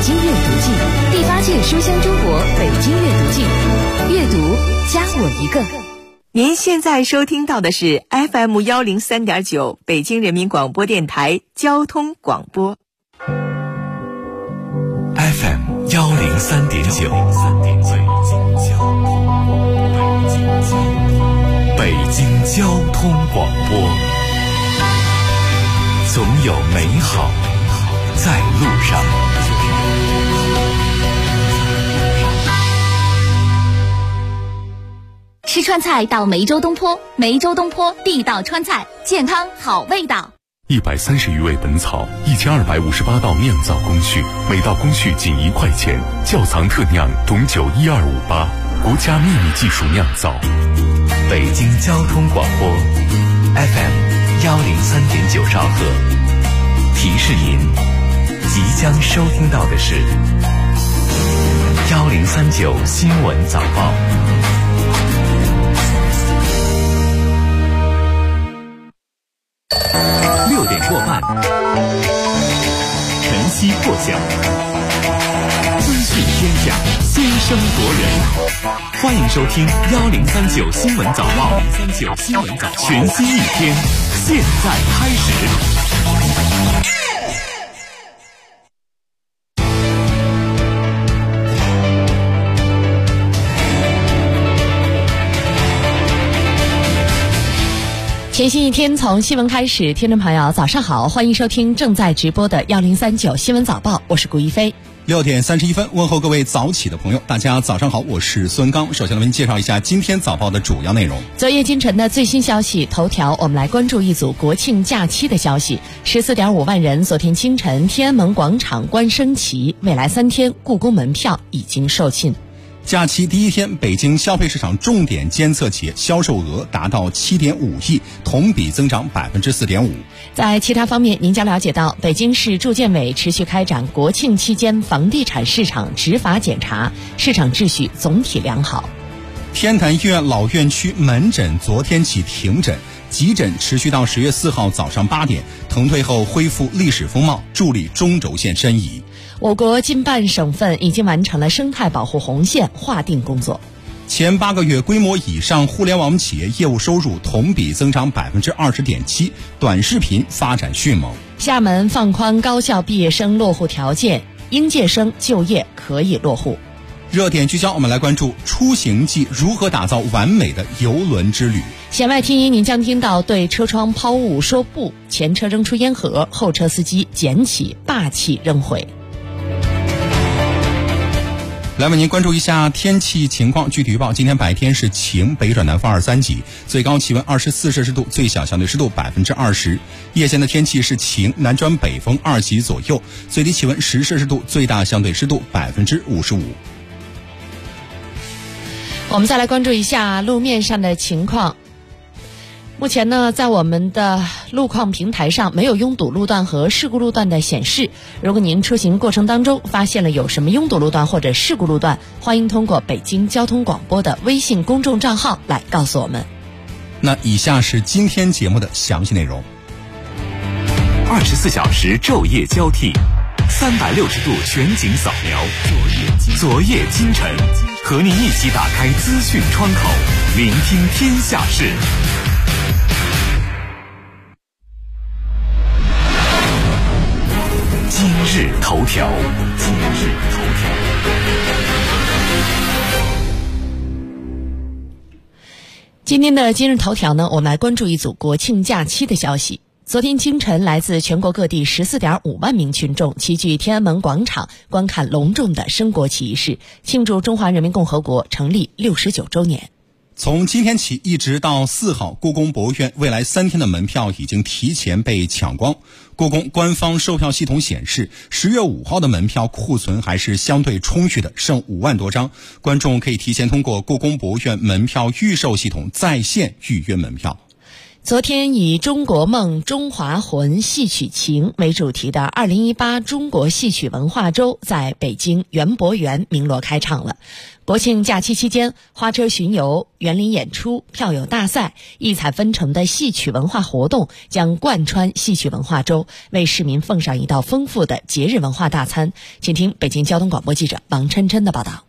京阅读季第8届书香中国北京阅读季，阅读加我一个。 您现在收听到的是 FM 103.9北京人民广播电台交通广播。 FM 103.9，北京交通广播，总有美好在路上。 吃川菜到梅州东坡，梅州东坡地道川菜，健康好味道。 130余味本草，1258道酿造工序，每道工序仅1块钱。窖藏特酿董酒12588，国家秘密技术酿造。北京交通广播 FM 103.9兆赫，提示您即将收听到的是1039新闻早报。6点过半，晨曦破晓，资讯天下，先声夺人。欢迎收听1039新闻早报，1039新闻早报，全新一天，现在开始。 全新一天从新闻开始，听众朋友早上好，欢迎收听正在直播的1039新闻早报，我是顾一飞。 6点31分，问候各位早起的朋友，大家早上好，我是孙刚。首先来为您介绍一下今天早报的主要内容。 昨夜今晨的最新消息头条，我们来关注一组国庆假期的消息。14.5万人昨天清晨天安门广场观升旗，未来3天故宫门票已经售罄。 假期第一天，北京消费市场重点监测企业销售额达到7.5亿，同比增长4.5%。 在其他方面，您将了解到，北京市住建委持续开展国庆期间房地产市场执法检查，市场秩序总体良好。 天坛医院老院区门诊昨天起停诊，急诊持续到10月4号早上8点，腾退后恢复历史风貌，助力中轴线申遗。 我国近半省份已经完成了生态保护红线划定工作。 前8个月规模以上互联网企业业务收入同比增长20.7%，短视频发展迅猛。 厦门放宽高校毕业生落户条件，应届生就业可以落户。 热点聚焦，我们来关注出行季如何打造完美的邮轮之旅。 弦外听音，您将听到对车窗抛物说不，前车扔出烟盒，后车司机捡起霸气扔回。 来为您关注一下天气情况。具体预报，今天白天是晴，北转南风2、3级，最高气温24摄氏度，最小相对湿度20%。夜间的天气是晴，南转北风2级左右，最低气温10摄氏度，最大相对湿度55%。 我们再来关注一下路面上的情况。目前呢，在我们的路况平台上没有拥堵路段和事故路段的显示。如果您出行过程当中发现了有什么拥堵路段或者事故路段，欢迎通过北京交通广播的微信公众账号来告诉我们。 那以下是今天节目的详细内容。 24小时昼夜交替，360度全景扫描，昨夜今晨，和您一起打开资讯窗口，聆听天下事。今日头条， 今天的今日头条呢，我们来关注一组国庆假期的消息。昨天清晨，来自全国各地14.5万名群众齐聚天安门广场，观看隆重的升国旗仪式，庆祝中华人民共和国成立69周年。 从今天起一直到4号，故宫博物院未来3天的门票已经提前被抢光。故宫官方售票系统显示，10月5号的门票库存还是相对充裕的，剩5万多张。观众可以提前通过故宫博物院门票预售系统在线预约门票。 昨天以中国梦、中华魂、戏曲情为主题的2018中国戏曲文化周在北京园博园鸣锣开场了。国庆假期期间，花车巡游、园林演出、票友大赛、异彩纷呈的戏曲文化活动将贯穿戏曲文化周，为市民奉上一道丰富的节日文化大餐。请听北京交通广播记者王琛琛的报道。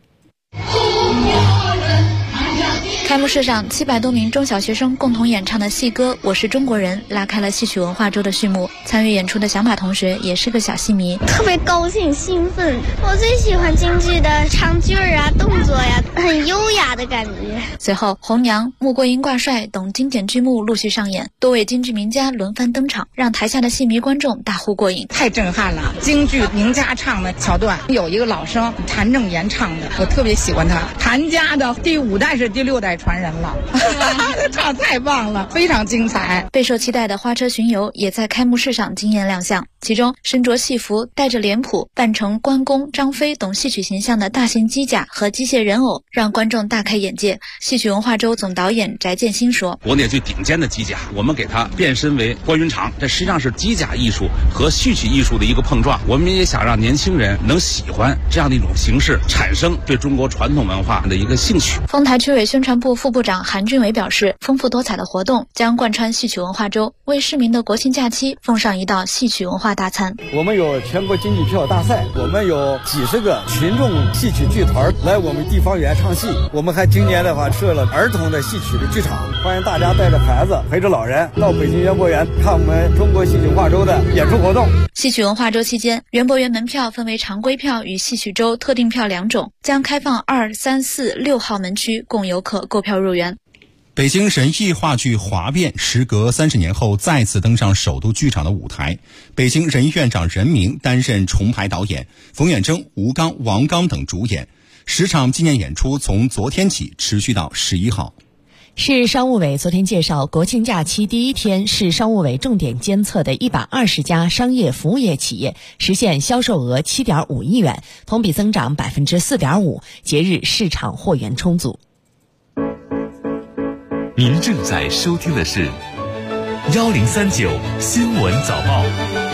开幕式上，700多名中小学生共同演唱的戏歌《我是中国人》拉开了戏曲文化周的序幕。参与演出的小马同学也是个小戏迷， 特别高兴兴奋。我最喜欢京剧的唱句啊、动作呀，很优雅的感觉。 随后，红娘、穆桂英挂帅等经典剧目陆续上演，多位京剧名家轮番登场，让台下的戏迷观众大呼过瘾。 太震撼了！京剧名家唱的桥段，有一个老生谭正言唱的，我特别喜欢他。谭家的第5代是第6代传人了，唱太棒了，非常精彩。 备受期待的花车巡游也在开幕式上惊艳亮相，其中身着戏服、带着脸谱、扮成关公、张飞等戏曲形象的大型机甲和机械人偶，让观众大开眼界。戏曲文化周总导演翟建新说：“ 国内最顶尖的机甲，我们给它变身为关云长，这实际上是机甲艺术和戏曲艺术的一个碰撞。我们也想让年轻人能喜欢这样的一种形式，产生对中国传统文化的一个兴趣。” 丰台区委宣传部副部长韩俊伟表示，丰富多彩的活动将贯穿戏曲文化周，为市民的国庆假期奉上一道戏曲文化大餐。 我们有全国京剧票大赛，我们有几十个群众戏曲剧团来我们地方园唱戏，我们还今年的话设了儿童的戏曲的剧场，欢迎大家带着孩子陪着老人到北京园博园看我们中国戏曲文化周的演出活动。 戏曲文化周期间，园博园门票分为常规票与戏曲周特定票2种，将开放2、3、4、6号门区供游客购票入园。 北京人艺话剧《华变》时隔30年后再次登上首都剧场的舞台，北京人艺院长任明担任重排导演，冯远征、吴刚、王刚等主演。10场纪念演出从昨天起持续到11号。 市商务委昨天介绍，国庆假期第一天，市商务委重点监测的120家商业服务业企业实现销售额7.5亿元，同比增长4.5%，节日市场货源充足。 您正在收听的是1039新闻早报。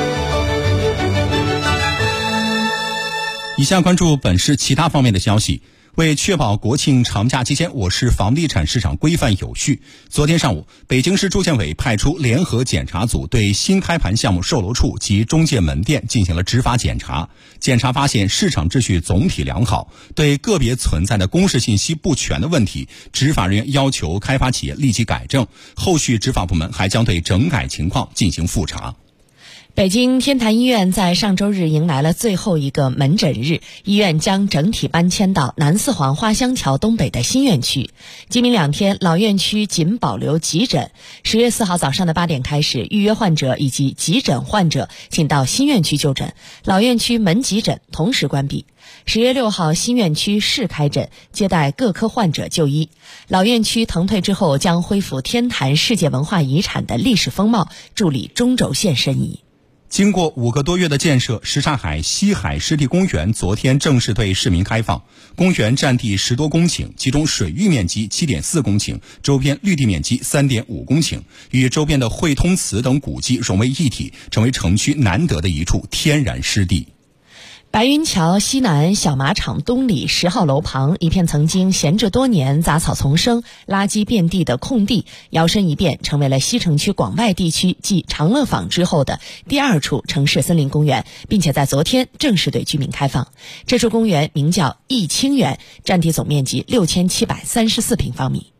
以下关注本市其他方面的消息。为确保国庆长假期间我市房地产市场规范有序，昨天上午，北京市住建委派出联合检查组对新开盘项目售楼处及中介门店进行了执法检查。检查发现市场秩序总体良好，对个别存在的公示信息不全的问题，执法人员要求开发企业立即改正，后续执法部门还将对整改情况进行复查。 北京天坛医院在上周日迎来了最后一个门诊日，医院将整体搬迁到南四环花乡桥东北的新院区。今明2天，老院区仅保留急诊。10月4号早上的8点开始，预约患者以及急诊患者请到新院区就诊，老院区门急诊同时关闭。10月6号，新院区试开诊，接待各科患者就医。老院区腾退之后，将恢复天坛世界文化遗产的历史风貌，助力中轴线申遗。 经过5个多月的建设，什刹海西海湿地公园昨天正式对市民开放。公园占地10多公顷，其中水域面积7.4公顷，周边绿地面积3.5公顷，与周边的汇通祠等古迹融为一体，成为城区难得的一处天然湿地。 白云桥西南小马场东里10号楼旁一片曾经闲置多年、杂草丛生、垃圾遍地的空地，摇身一变成为了西城区广外地区继长乐坊之后的第2处城市森林公园，并且在昨天正式对居民开放。这处公园名叫益清园，占地总面积6734平方米。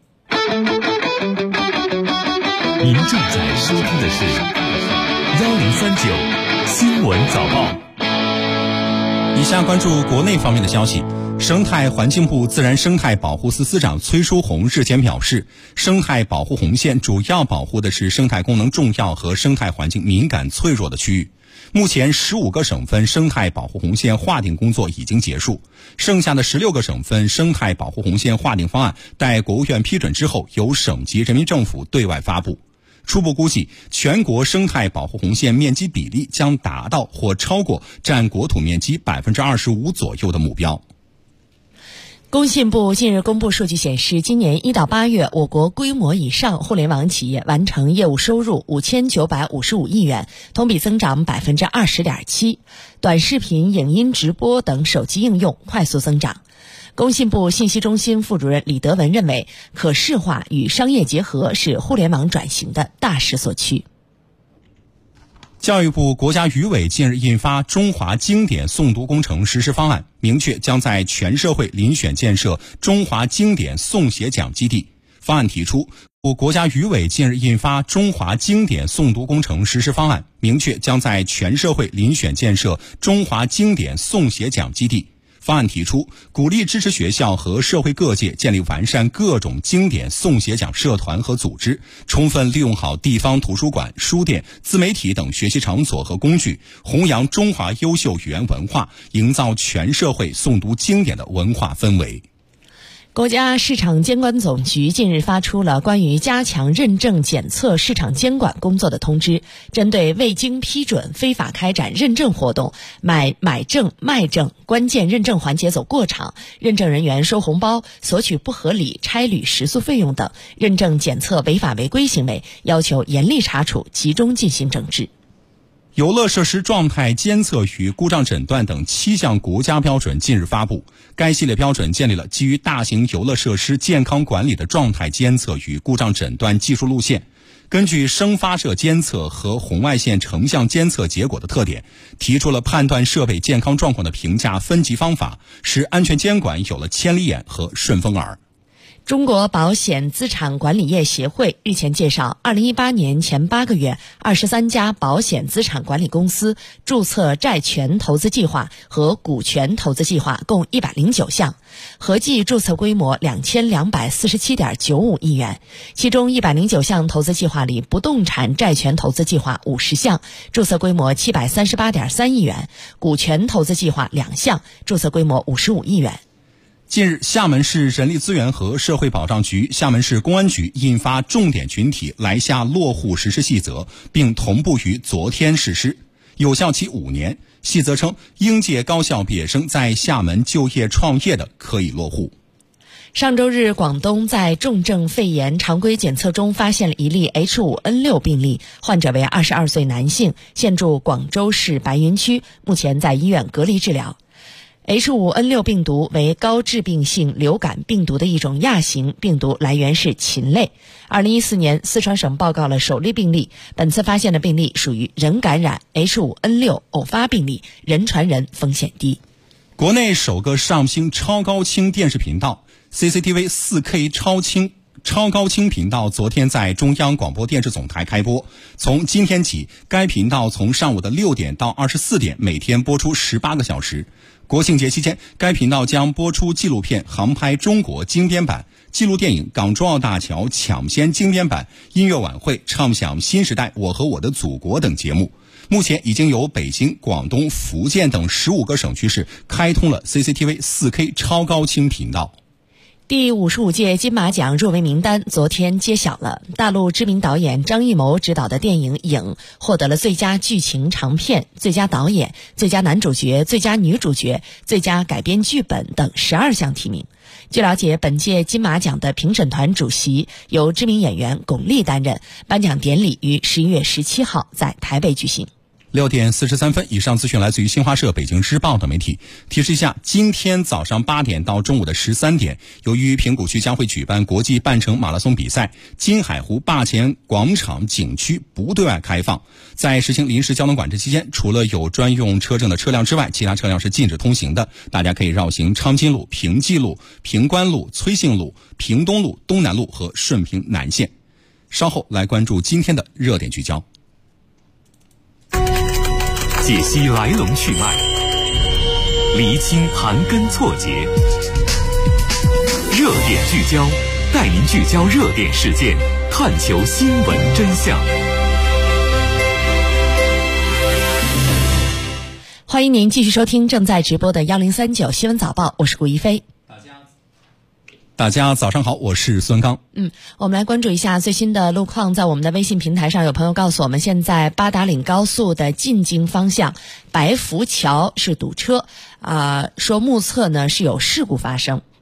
您正在收听的是1039新闻早报。 以下关注国内方面的消息。生态环境部自然生态保护司司长崔书红日前表示，生态保护红线主要保护的是生态功能重要和生态环境敏感脆弱的区域。目前15个省份生态保护红线划定工作已经结束，剩下的16个省份生态保护红线划定方案待国务院批准之后，由省级人民政府对外发布。初步估计，全国生态保护红线面积比例将达到或超过占国土面积25%左右的目标。 工信部近日公布数据显示，今年1到8月，我国规模以上互联网企业完成业务收入5955亿元，同比增长20.7%。短视频、影音直播等手机应用快速增长。工信部信息中心副主任李德文认为，可视化与商业结合是互联网转型的大势所趋。 教育部、国家语委近日印发《中华经典诵读工程实施方案》，明确将在全社会遴选建设中华经典诵写讲基地。方案提出，国家语委近日印发《中华经典诵读工程实施方案》，明确将在全社会遴选建设中华经典诵写讲基地。方案提出，鼓励支持学校和社会各界建立完善各种经典诵写讲社团和组织，充分利用好地方图书馆、书店、自媒体等学习场所和工具，弘扬中华优秀语言文化，营造全社会诵读经典的文化氛围。 国家市场监管总局近日发出了关于加强认证检测市场监管工作的通知，针对未经批准非法开展认证活动、买证、卖证、关键认证环节走过场、认证人员收红包、索取不合理差旅食宿费用等认证检测违法违规行为，要求严厉查处，集中进行整治。 游乐设施状态监测与故障诊断等7项国家标准近日发布。该系列标准建立了基于大型游乐设施健康管理的状态监测与故障诊断技术路线，根据声发射监测和红外线成像监测结果的特点，提出了判断设备健康状况的评价分级方法，使安全监管有了千里眼和顺风耳。 中国保险资产管理业协会日前介绍，2018年前8个月，23家保险资产管理公司注册债权投资计划和股权投资计划共109项，合计注册规模2247.95亿元。其中109项投资计划里，不动产债权投资计划50项，注册规模738.3亿元；股权投资计划2项，注册规模55亿元。 近日，厦门市人力资源和社会保障局、厦门市公安局印发重点群体来厦落户实施细则，并同步于昨天实施，有效期5年。细则称，应届高校毕业生在厦门就业创业的可以落户。 上周日，广东在重症肺炎常规检测中发现了一例 H5N6 病例，患者为22岁男性，现住广州市白云区，目前在医院隔离治疗。H5N6 病毒为高致病性流感病毒的一种亚型病毒，来源是禽类。2014年，四川省报告了首例病例，本次发现的病例属于人感染 H5N6 偶发病例，人传人风险低。 国内首个上星超高清电视频道 CCTV 4K 超高清频道昨天在中央广播电视总台开播。从今天起，该频道从上午的6点到24点，每天播出18个小时。国庆节期间，该频道将播出纪录片《航拍中国》精编版、纪录电影《港珠澳大桥抢先》精编版、音乐晚会《唱响新时代我和我的祖国》等节目。目前已经有北京、广东、福建等15个省区市开通了 CCTV 4K 超高清频道。 第55届金马奖入围名单昨天揭晓了，大陆知名导演张艺谋执导的电影《影》获得了最佳剧情长片、最佳导演、最佳男主角、最佳女主角、最佳改编剧本等12项提名。据了解，本届金马奖的评审团主席由知名演员巩俐担任，颁奖典礼于11月17号在台北举行。 6点43分，以上资讯来自于新华社、北京日报等媒体。提示一下，今天早上8点到中午的13点，由于平谷区将会举办国际半程马拉松比赛，金海湖坝前广场景区不对外开放。在实行临时交通管制期间，除了有专用车证的车辆之外，其他车辆是禁止通行的。大家可以绕行昌金路、平济路、平关路、崔姓路、平东路、东南路和顺平南线。稍后来关注今天的热点聚焦。 解析来龙去脉，厘清盘根错节，热点聚焦，带您聚焦热点事件，探求新闻真相。 欢迎您继续收听正在直播的1039新闻早报，我是顾一飞。 大家早上好，我是孙刚。 我们来关注一下最新的路况。在我们的微信平台上，有朋友告诉我们，现在八达岭高速的进京方向白浮桥是堵车，说目测呢是有事故发生。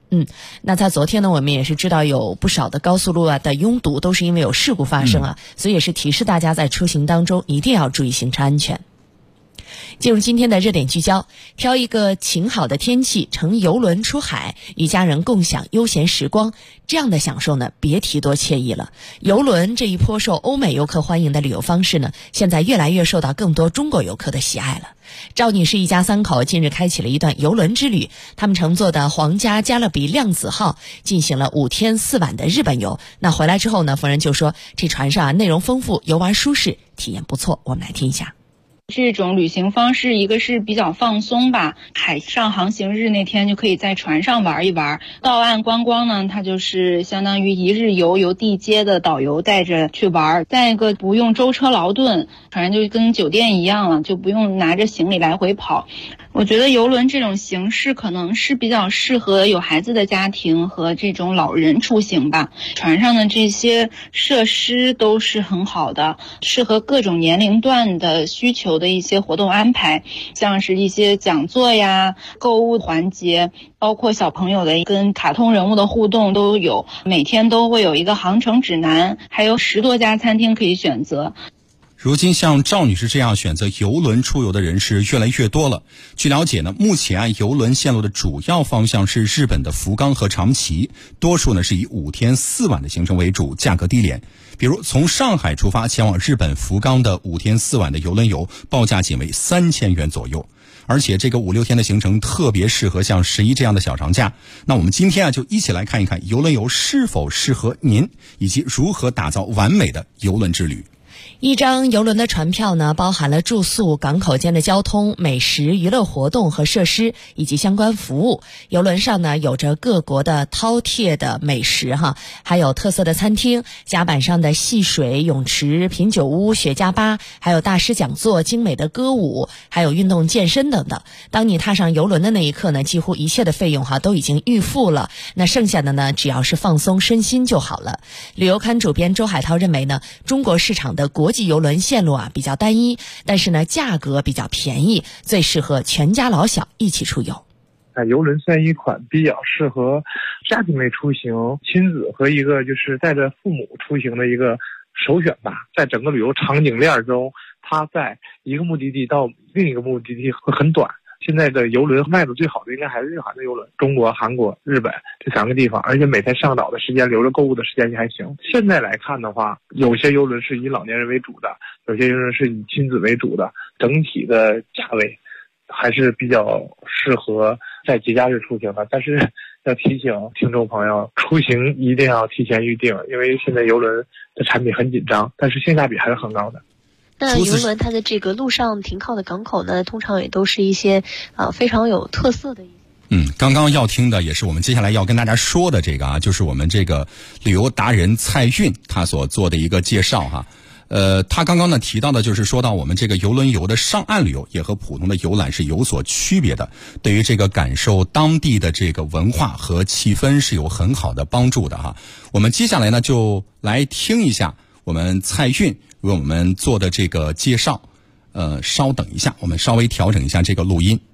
那在昨天呢，我们也是知道有不少的高速路的拥堵都是因为有事故发生所以也是提示大家在出行当中一定要注意行车安全。进入今天的热点聚焦，挑一个晴好的天气，乘邮轮出海，与家人共享悠闲时光，这样的享受呢，别提多惬意了。邮轮这一颇受欧美游客欢迎的旅游方式呢，现在越来越受到更多中国游客的喜爱了。赵女士一家3口近日开启了一段邮轮之旅，他们乘坐的皇家加勒比量子号进行了5天4晚的日本游。那回来之后呢，夫人就说这船上内容丰富，游玩舒适，体验不错。我们来听一下。 这种旅行方式，一个是比较放松吧，海上航行日那天就可以在船上玩一玩。到岸观光呢，它就是相当于一日游，由地接的导游带着去玩。再一个不用舟车劳顿，船就跟酒店一样了，就不用拿着行李来回跑。我觉得邮轮这种形式可能是比较适合有孩子的家庭和这种老人出行吧。船上的这些设施都是很好的，适合各种年龄段的需求的一些活动安排，像是一些讲座呀、购物环节，包括小朋友的跟卡通人物的互动都有。每天都会有一个航程指南，还有10多家餐厅可以选择。 如今像赵女士这样选择邮轮出游的人是越来越多了。据了解呢，目前邮轮线路的主要方向是日本的福冈和长崎，多数呢是以5天4晚的行程为主，价格低廉。比如从上海出发前往日本福冈的5天4晚的邮轮游，报价仅为3000元左右。而且这个5、6天的行程特别适合像11这样的小长假。那我们今天就一起来看一看邮轮游是否适合您，以及如何打造完美的邮轮之旅。 一张邮轮的船票呢，包含了住宿、港口间的交通、美食、娱乐活动和设施以及相关服务。邮轮上呢，有着各国的饕餮的美食还有特色的餐厅、甲板上的戏水、泳池、品酒屋、雪茄吧，还有大师讲座、精美的歌舞，还有运动健身等等。当你踏上邮轮的那一刻呢，几乎一切的费用都已经预付了，那剩下的呢，只要是放松身心就好了。旅游刊主编周海涛认为呢，中国市场的国际邮轮线路比较单一，但是呢价格比较便宜，最适合全家老小一起出游。 邮轮算一款比较适合家庭类出行、亲子和一个就是带着父母出行的一个首选吧。在整个旅游场景链中，它在一个目的地到另一个目的地会很短。现在的邮轮卖的最好的应该还是日韩的邮轮，中国、韩国、日本这3个地方，而且每天上岛的时间留着购物的时间也还行。现在来看的话，有些邮轮是以老年人为主的，有些邮轮是以亲子为主的，整体的价位还是比较适合在节假日出行的。但是要提醒听众朋友，出行一定要提前预定，因为现在邮轮的产品很紧张，但是性价比还是很高的。 那邮轮它的这个路上停靠的港口呢，通常也都是一些非常有特色的一些。 刚刚要听的也是我们接下来要跟大家说的这个就是我们这个旅游达人蔡运他所做的一个介绍他刚刚呢提到的就是说到我们这个邮轮游的上岸旅游也和普通的游览是有所区别的，对于这个感受当地的这个文化和气氛是有很好的帮助的我们接下来呢就来听一下我们蔡运为我们做的这个介绍。稍等一下，我们稍微调整一下这个录音。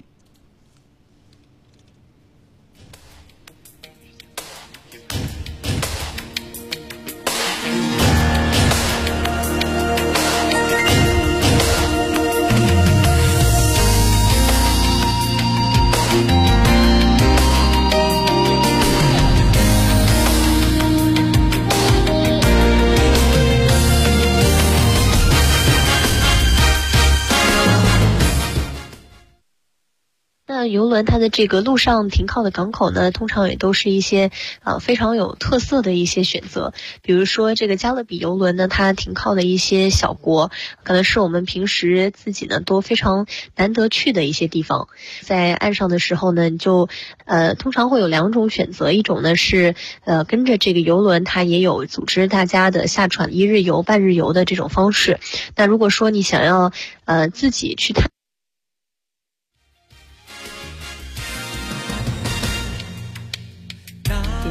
邮轮它的这个路上停靠的港口呢，通常也都是一些非常有特色的一些选择。比如说这个加勒比邮轮呢，它停靠的一些小国，可能是我们平时自己呢都非常难得去的一些地方。在岸上的时候呢，就通常会有2种选择，一种呢是跟着这个邮轮，它也有组织大家的下船1日游、半日游的这种方式。那如果说你想要自己去探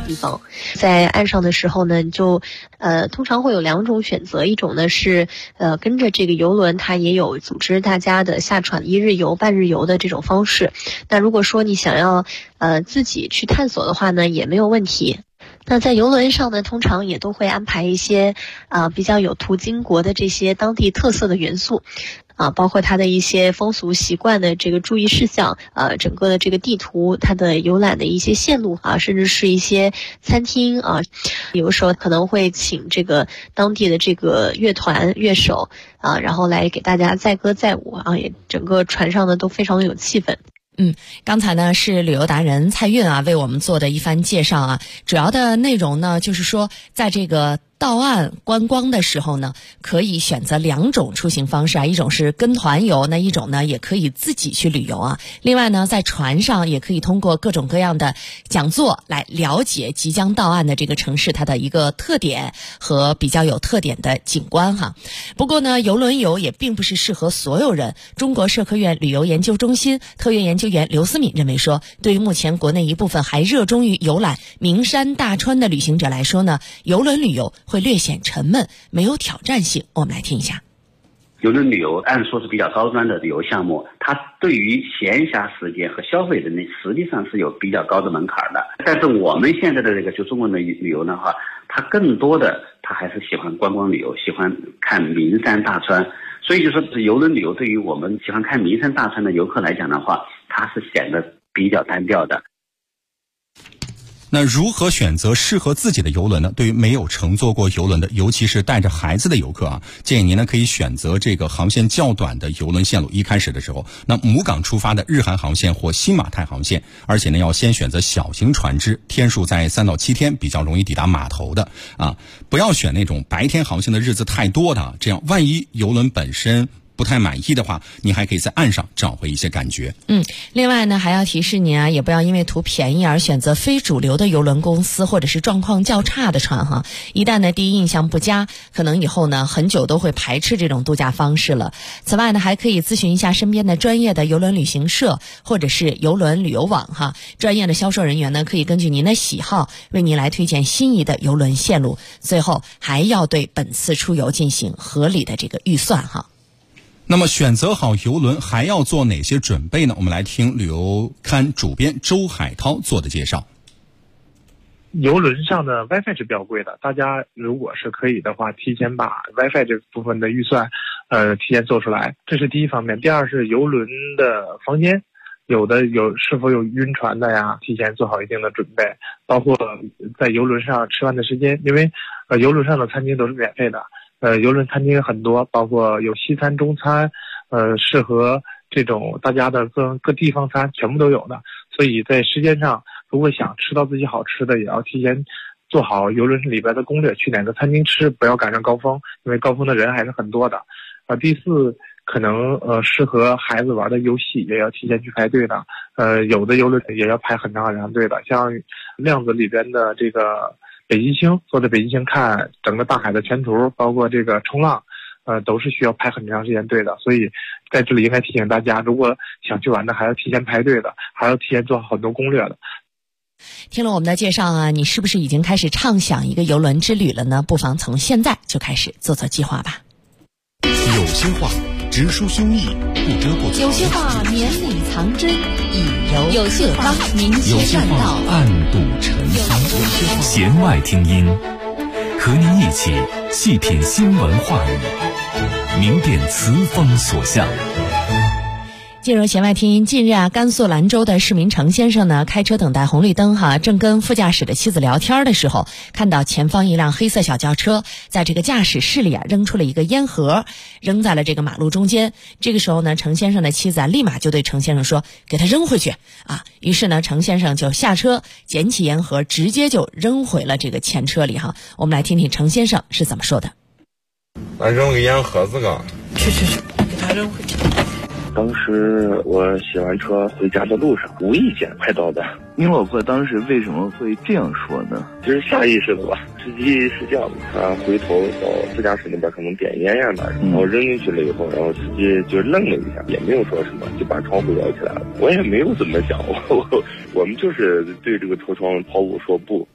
地方。在岸上的时候呢，你就通常会有2种选择，一种呢是跟着这个邮轮，它也有组织大家的下船1日游、半日游的这种方式。那如果说你想要自己去探索的话呢，也没有问题。那在邮轮上呢，通常也都会安排一些比较有途经国的这些当地特色的元素。包括它的一些风俗习惯的这个注意事项，整个的这个地图，它的游览的一些线路甚至是一些餐厅有的时候可能会请这个当地的这个乐团乐手然后来给大家载歌载舞也整个船上呢都非常的有气氛。 刚才呢是旅游达人蔡韵为我们做的一番介绍主要的内容呢就是说，在这个到岸观光的时候呢，可以选择2种出行方式一种是跟团游，那一种呢也可以自己去旅游另外呢，在船上也可以通过各种各样的讲座来了解即将到岸的这个城市它的一个特点和比较有特点的景观不过呢，邮轮游也并不是适合所有人。中国社科院旅游研究中心特约研究员刘思敏认为说，对于目前国内一部分还热衷于游览名山大川的旅行者来说呢，邮轮旅游会略显沉闷，没有挑战性。我们来听一下。 邮轮旅游按说是比较高端的旅游项目，它对于闲暇时间和消费能力实际上是有比较高的门槛的。但是我们现在的这个就中国的旅游的话，它更多的它还是喜欢观光旅游，喜欢看名山大川。所以就说邮轮旅游对于我们喜欢看名山大川的游客来讲的话，它是显得比较单调的。 那如何选择适合自己的邮轮呢？对于没有乘坐过邮轮的，尤其是带着孩子的游客建议您呢可以选择这个航线较短的邮轮线路。一开始的时候，那母港出发的日韩航线或新马泰航线，而且呢要先选择小型船只，天数在3到7天，比较容易抵达码头的不要选那种白天航线的日子太多的这样万一邮轮本身不太满意的话，你还可以在岸上找回一些感觉。 另外呢，还要提示您也不要因为图便宜而选择非主流的邮轮公司或者是状况较差的船一旦呢第一印象不佳，可能以后呢很久都会排斥这种度假方式了。此外呢，还可以咨询一下身边的专业的邮轮旅行社或者是邮轮旅游网专业的销售人员呢可以根据您的喜好为您来推荐心仪的邮轮线路。最后还要对本次出游进行合理的这个预算那么选择好邮轮还要做哪些准备呢？我们来听旅游刊主编周海涛做的介绍。 邮轮上的 WiFi 是比较贵的，大家如果是可以的话，提前把 WiFi 这部分的预算提前做出来，这是第一方面。第二是邮轮的房间，是否有晕船的呀，提前做好一定的准备，包括在邮轮上吃饭的时间，因为邮轮上的餐厅都是免费的。邮轮餐厅很多，包括有西餐、中餐，适合这种大家的各地方餐全部都有的。所以在时间上，如果想吃到自己好吃的，也要提前做好邮轮里边的攻略，去哪个餐厅吃，不要赶上高峰，因为高峰的人还是很多的。第四，可能适合孩子玩的游戏也要提前去排队的。有的邮轮也要排很长很长队的，像量子里边的这个北极星，坐在北极星看整个大海的全图，包括这个冲浪，都是需要排很长时间队的。所以在这里应该提醒大家，如果想去玩的，还要提前排队的，还要提前做很多攻略的。 听了我们的介绍你是不是已经开始畅想一个邮轮之旅了呢？不妨从现在就开始做计划吧。 有些话直抒胸臆，不遮不藏； 有些话绵里藏针，以柔有些话明切善道， 暗度陈仓。弦外听音，和您一起细品新闻话语，明辨词风所向。 进入弦外听音，近日甘肃兰州的市民程先生呢，开车等待红绿灯正跟副驾驶的妻子聊天的时候，看到前方一辆黑色小轿车在这个驾驶室里扔出了一个烟盒，扔在了这个马路中间。这个时候呢，程先生的妻子立马就对程先生说，给他扔回去于是呢，程先生就下车捡起烟盒，直接就扔回了这个前车里我们来听听程先生是怎么说的。 那扔个烟盒子个， 去，给他扔回去。 当时我洗完车回家的路上，无意间拍到的。 您老婆当时为什么会这样说呢？ 就是下意识的吧。司机是这样的，他回头到副驾驶那边可能点烟呀哪儿，然后扔进去了以后，然后司机就愣了一下，也没有说什么，就把窗户摇起来了。我也没有怎么想，我们就是对这个车窗抛物说不。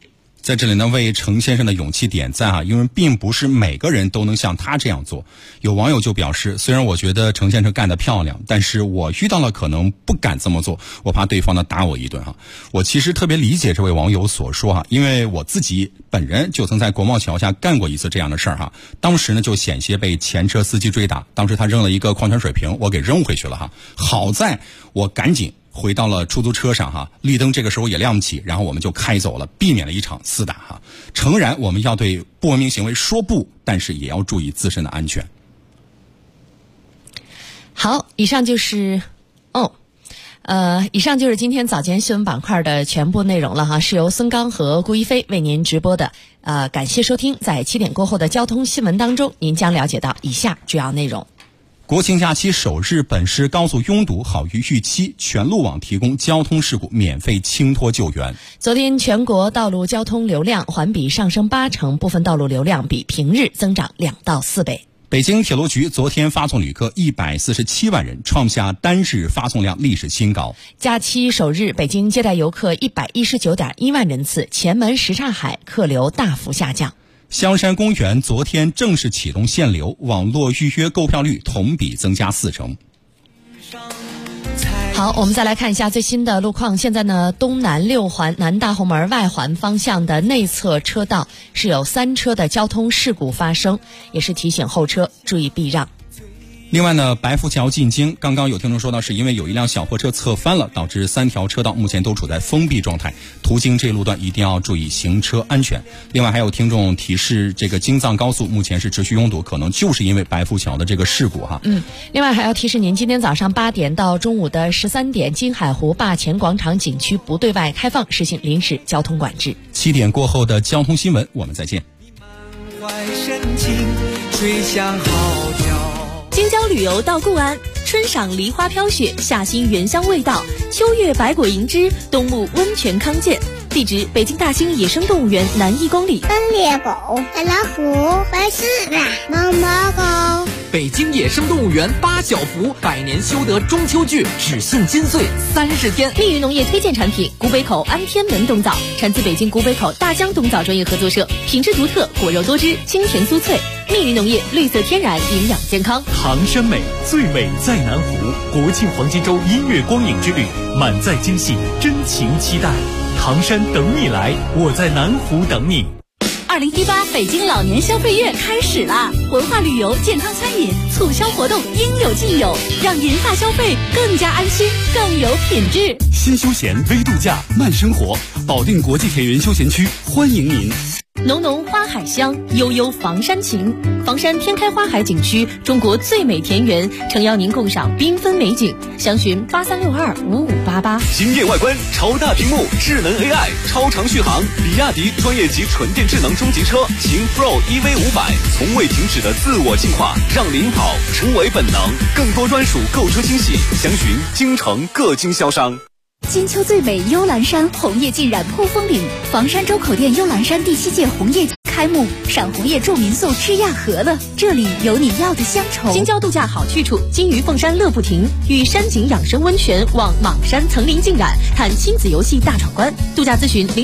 在这里呢，为程先生的勇气点赞啊，因为并不是每个人都能像他这样做。有网友就表示，虽然我觉得程先生干得漂亮，但是我遇到了可能不敢这么做，我怕对方呢打我一顿哈。我其实特别理解这位网友所说哈，因为我自己本人就曾在国贸桥下干过一次这样的事儿哈。当时呢就险些被前车司机追打，当时他扔了一个矿泉水瓶，我给扔回去了哈。好在我赶紧回到了出租车上哈，绿灯这个时候也亮不起，然后我们就开走了，避免了一场厮打哈。诚然，我们要对不文明行为说不，但是也要注意自身的安全。 好，以上就是今天早间新闻板块的全部内容了哈，是由孙刚和顾一飞为您直播的。感谢收听，在7点过后的交通新闻当中，您将了解到以下主要内容。 国庆假期首日，本市高速拥堵好于预期，全路网提供交通事故免费轻拖救援。 昨天全国道路交通流量环比上升80%，部分道路流量比平日增长2到4倍。 北京铁路局昨天发送旅客147万人，创下单日发送量历史新高。 假期首日，北京接待游客119.1万人次，前门什刹海客流大幅下降。 香山公园昨天正式启动限流，网络预约购票率同比增加4成。 好，我们再来看一下最新的路况。现在呢，东南6环南大红门外环方向的内侧车道是有3车的交通事故发生，也是提醒后车注意避让。 另外呢，白浮桥进京，刚刚有听众说到，是因为有一辆小货车侧翻了，导致3条车道目前都处在封闭状态，途经这路段一定要注意行车安全。另外还有听众提示，这个京藏高速目前是持续拥堵，可能就是因为白浮桥的这个事故哈。 另外还要提示您，今天早上8点到中午的13点，金海湖坝前广场景区不对外开放，实行临时交通管制。 7点过后的交通新闻，我们再见。 京郊旅游到固安，春赏梨花飘雪，夏欣原香味道，秋月百果盈枝，冬沐温泉康健。地址：北京大兴野生动物园南1公里。 斑鬣狗、白老虎、白狮子、毛毛狗。 北京野生动物园8小福，100年修得中秋剧，只信金穗30天。 密云农业推荐产品：古北口安天门冬枣，产自北京古北口大江冬枣专业合作社，品质独特，果肉多汁，清甜酥脆。密云农业，绿色天然，营养健康。 唐山美，最美在南湖。国庆黄金周音乐光影之旅，满载惊喜，真情期待。唐山等你来，我在南湖等你。 2018北京老年消费月开始啦！文化旅游、健康餐饮促销活动应有尽有，让银发消费更加安心、更有品质。 新休闲微度假慢生活，保定国际田园休闲区欢迎您。 浓浓花海香，悠悠房山情。房山天开花海景区，中国最美田园，诚邀您共赏缤纷美景。详询83625588。 惊艳外观，超大屏幕，智能 AI， 超长续航。比亚迪专业级纯电智能中级车秦 Pro EV500，从未停止的自我进化，让领跑成为本能。更多专属购车惊喜，详询京城各经销商。 金秋最美幽兰山，红叶浸染扑风岭。房山周口店幽兰山第7届红叶开幕，赏红叶住民宿吃亚和了，这里有你要的乡愁。京郊度假好去处，金鱼凤山乐不停，与山景养生温泉，望莽山层林尽染，探亲子游戏大闯关。度假咨询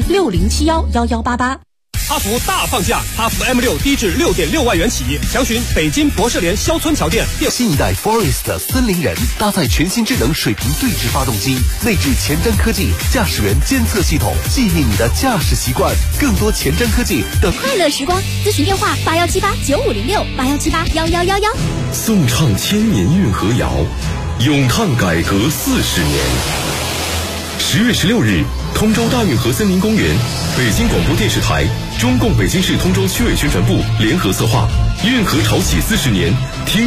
01060711188。 哈弗大放价，哈弗 M6低至6.6万元起，详询北京博士联肖村桥店。 新一代 Forest 森林人搭载全新智能水平对置发动机，内置前瞻科技驾驶员监测系统，记忆你的驾驶习惯。更多前瞻科技的快乐时光，咨询电话81789506，81781111。 颂唱千年运河谣，咏叹改革40年。10月16日，通州大运河森林公园，北京广播电视台、中共北京市通州区委宣传部联合策划，运河潮起40年，听